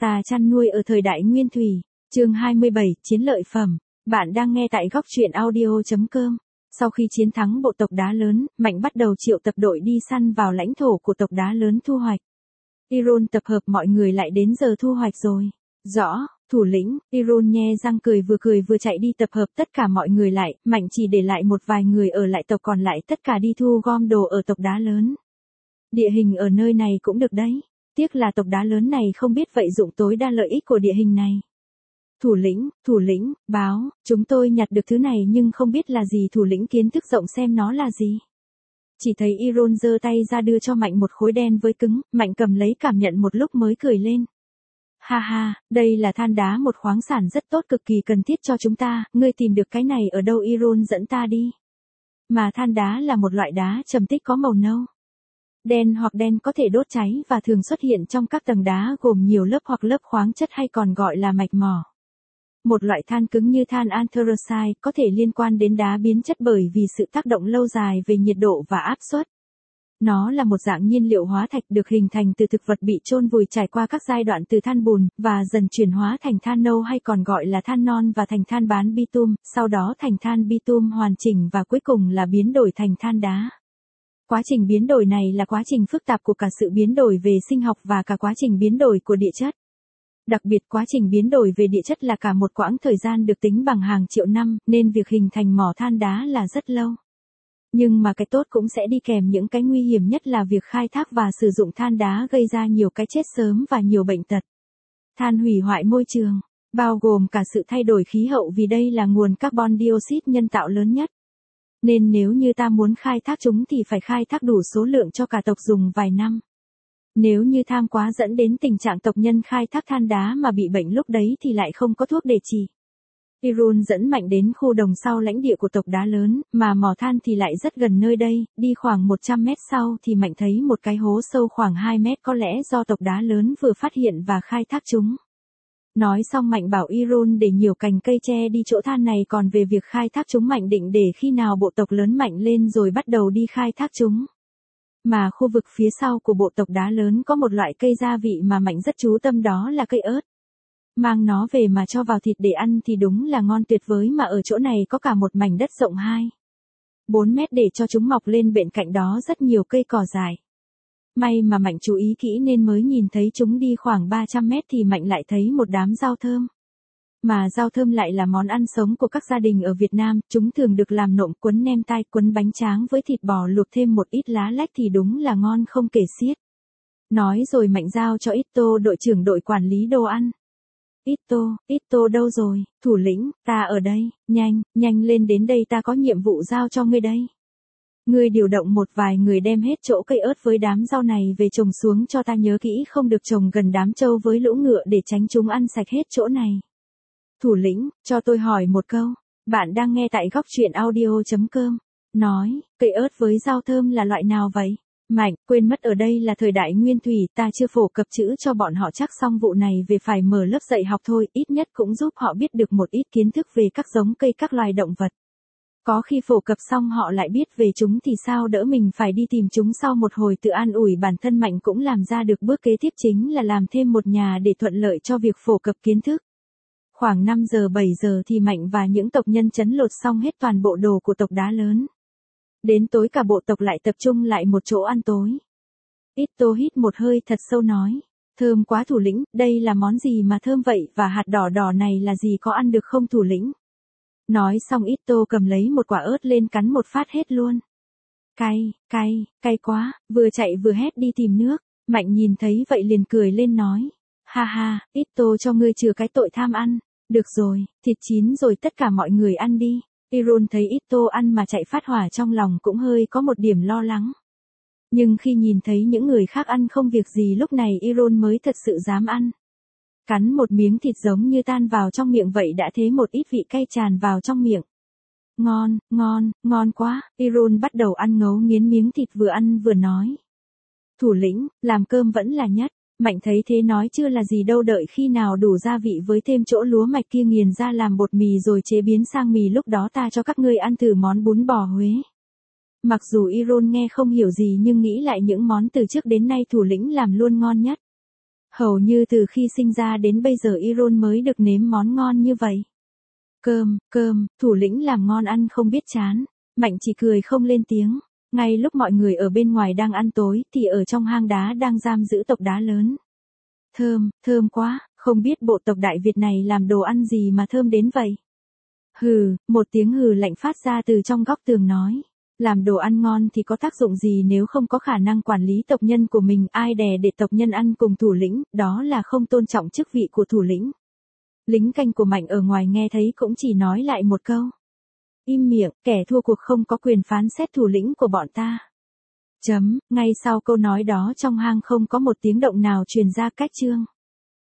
Ta chăn nuôi ở thời đại nguyên thủy. Chương 27, chiến lợi phẩm. Bạn đang nghe tại góc truyện audio.com. Sau khi chiến thắng bộ tộc đá lớn, Mạnh bắt đầu triệu tập đội đi săn vào lãnh thổ của tộc đá lớn thu hoạch. Iron tập hợp mọi người lại đến giờ thu hoạch rồi. Rõ, thủ lĩnh. Iron nhe răng cười vừa chạy đi tập hợp tất cả mọi người lại, Mạnh chỉ để lại một vài người ở lại tộc còn lại tất cả đi thu gom đồ ở tộc đá lớn. Địa hình ở nơi này cũng được đấy. Tiếc là tộc đá lớn này không biết vận dụng tối đa lợi ích của địa hình này. Thủ lĩnh, báo, chúng tôi nhặt được thứ này nhưng không biết là gì. Thủ lĩnh kiến thức rộng xem nó là gì. Chỉ thấy Iron giơ tay ra đưa cho Mạnh một khối đen với cứng, Mạnh cầm lấy cảm nhận một lúc mới cười lên. Ha ha, đây là than đá, một khoáng sản rất tốt, cực kỳ cần thiết cho chúng ta, ngươi tìm được cái này ở đâu? Iron dẫn ta đi. Mà than đá là một loại đá trầm tích có màu nâu. Đen hoặc đen có thể đốt cháy và thường xuất hiện trong các tầng đá gồm nhiều lớp hoặc lớp khoáng chất hay còn gọi là mạch mỏ. Một loại than cứng như than anthracite có thể liên quan đến đá biến chất bởi vì sự tác động lâu dài về nhiệt độ và áp suất. Nó là một dạng nhiên liệu hóa thạch được hình thành từ thực vật bị chôn vùi trải qua các giai đoạn từ than bùn và dần chuyển hóa thành than nâu hay còn gọi là than non và thành than bán bitum, sau đó thành than bitum hoàn chỉnh và cuối cùng là biến đổi thành than đá. Quá trình biến đổi này là quá trình phức tạp của cả sự biến đổi về sinh học và cả quá trình biến đổi của địa chất. Đặc biệt quá trình biến đổi về địa chất là cả một quãng thời gian được tính bằng hàng triệu năm, nên việc hình thành mỏ than đá là rất lâu. Nhưng mà cái tốt cũng sẽ đi kèm những cái nguy hiểm, nhất là việc khai thác và sử dụng than đá gây ra nhiều cái chết sớm và nhiều bệnh tật. Than hủy hoại môi trường, bao gồm cả sự thay đổi khí hậu vì đây là nguồn carbon dioxide nhân tạo lớn nhất. Nên nếu như ta muốn khai thác chúng thì phải khai thác đủ số lượng cho cả tộc dùng vài năm. Nếu như tham quá dẫn đến tình trạng tộc nhân khai thác than đá mà bị bệnh lúc đấy thì lại không có thuốc để trị. Iron dẫn Mạnh đến khu đồng sau lãnh địa của tộc đá lớn, mà mỏ than thì lại rất gần nơi đây, đi khoảng 100 mét sau thì Mạnh thấy một cái hố sâu khoảng 2 mét có lẽ do tộc đá lớn vừa phát hiện và khai thác chúng. Nói xong Mạnh bảo Iron để nhiều cành cây che đi chỗ than này, còn về việc khai thác chúng Mạnh định để khi nào bộ tộc lớn mạnh lên rồi bắt đầu đi khai thác chúng. Mà khu vực phía sau của bộ tộc đá lớn có một loại cây gia vị mà Mạnh rất chú tâm, đó là cây ớt. Mang nó về mà cho vào thịt để ăn thì đúng là ngon tuyệt vời, mà ở chỗ này có cả một mảnh đất rộng 2-4 mét để cho chúng mọc lên, bên cạnh đó rất nhiều cây cỏ dại. May mà Mạnh chú ý kỹ nên mới nhìn thấy chúng đi khoảng 300 mét thì Mạnh lại thấy một đám rau thơm. Mà rau thơm lại là món ăn sống của các gia đình ở Việt Nam, chúng thường được làm nộm, cuốn nem tai, cuốn bánh tráng với thịt bò luộc thêm một ít lá lách thì đúng là ngon không kể xiết. Nói rồi Mạnh giao cho Ito, đội trưởng đội quản lý đồ ăn. Ito đâu rồi? Thủ lĩnh, ta ở đây, nhanh lên đến đây, ta có nhiệm vụ giao cho ngươi đây. Ngươi điều động một vài người đem hết chỗ cây ớt với đám rau này về trồng xuống cho ta, nhớ kỹ không được trồng gần đám trâu với lũ ngựa để tránh chúng ăn sạch hết chỗ này. Thủ lĩnh, cho tôi hỏi một câu, bạn đang nghe tại góc truyện audio.com. Nói, cây ớt với rau thơm là loại nào vậy? Mạnh, quên mất ở đây là thời đại nguyên thủy, ta chưa phổ cập chữ cho bọn họ, chắc xong vụ này về phải mở lớp dạy học thôi, ít nhất cũng giúp họ biết được một ít kiến thức về các giống cây, các loài động vật. Có khi phổ cập xong họ lại biết về chúng thì sao đỡ mình phải đi tìm chúng. Sau một hồi tự an ủi bản thân, Mạnh cũng làm ra được bước kế tiếp, chính là làm thêm một nhà để thuận lợi cho việc phổ cập kiến thức. Khoảng 5 giờ 7 giờ thì Mạnh và những tộc nhân trấn lột xong hết toàn bộ đồ của tộc đá lớn. Đến tối cả bộ tộc lại tập trung lại một chỗ ăn tối. Ito hít một hơi thật sâu nói, thơm quá thủ lĩnh, đây là món gì mà thơm vậy, và hạt đỏ đỏ này là gì, có ăn được không thủ lĩnh? Nói xong Ito cầm lấy một quả ớt lên cắn một phát hết luôn. Cay quá, vừa chạy vừa hét đi tìm nước. Mạnh nhìn thấy vậy liền cười lên nói, ha ha, Ito cho ngươi chừa cái tội tham ăn. Được rồi, thịt chín rồi, tất cả mọi người ăn đi. Iron thấy Ito ăn mà chạy phát hỏa, trong lòng cũng hơi có một điểm lo lắng. Nhưng khi nhìn thấy những người khác ăn không việc gì, lúc này Iron mới thật sự dám ăn. Cắn một miếng thịt giống như tan vào trong miệng vậy, đã thế một ít vị cay tràn vào trong miệng. Ngon quá. Iron bắt đầu ăn ngấu nghiến miếng thịt, vừa ăn vừa nói. Thủ lĩnh, làm cơm vẫn là nhất. Mạnh thấy thế nói, chưa là gì đâu, đợi khi nào đủ gia vị với thêm chỗ lúa mạch kia nghiền ra làm bột mì rồi chế biến sang mì, lúc đó ta cho các ngươi ăn thử món bún bò Huế. Mặc dù Iron nghe không hiểu gì nhưng nghĩ lại những món từ trước đến nay thủ lĩnh làm luôn ngon nhất. Hầu như từ khi sinh ra đến bây giờ Iron mới được nếm món ngon như vậy. Cơm, thủ lĩnh làm ngon ăn không biết chán. Mạnh chỉ cười không lên tiếng. Ngay lúc mọi người ở bên ngoài đang ăn tối thì ở trong hang đá đang giam giữ tộc đá lớn. Thơm quá, không biết bộ tộc Đại Việt này làm đồ ăn gì mà thơm đến vậy. Hừ, một tiếng hừ lạnh phát ra từ trong góc tường nói. Làm đồ ăn ngon thì có tác dụng gì nếu không có khả năng quản lý tộc nhân của mình, ai đè để tộc nhân ăn cùng thủ lĩnh, đó là không tôn trọng chức vị của thủ lĩnh. Lính canh của Mạnh ở ngoài nghe thấy cũng chỉ nói lại một câu. Im miệng, kẻ thua cuộc không có quyền phán xét thủ lĩnh của bọn ta. Ngay sau câu nói đó trong hang không có một tiếng động nào truyền ra cách chương.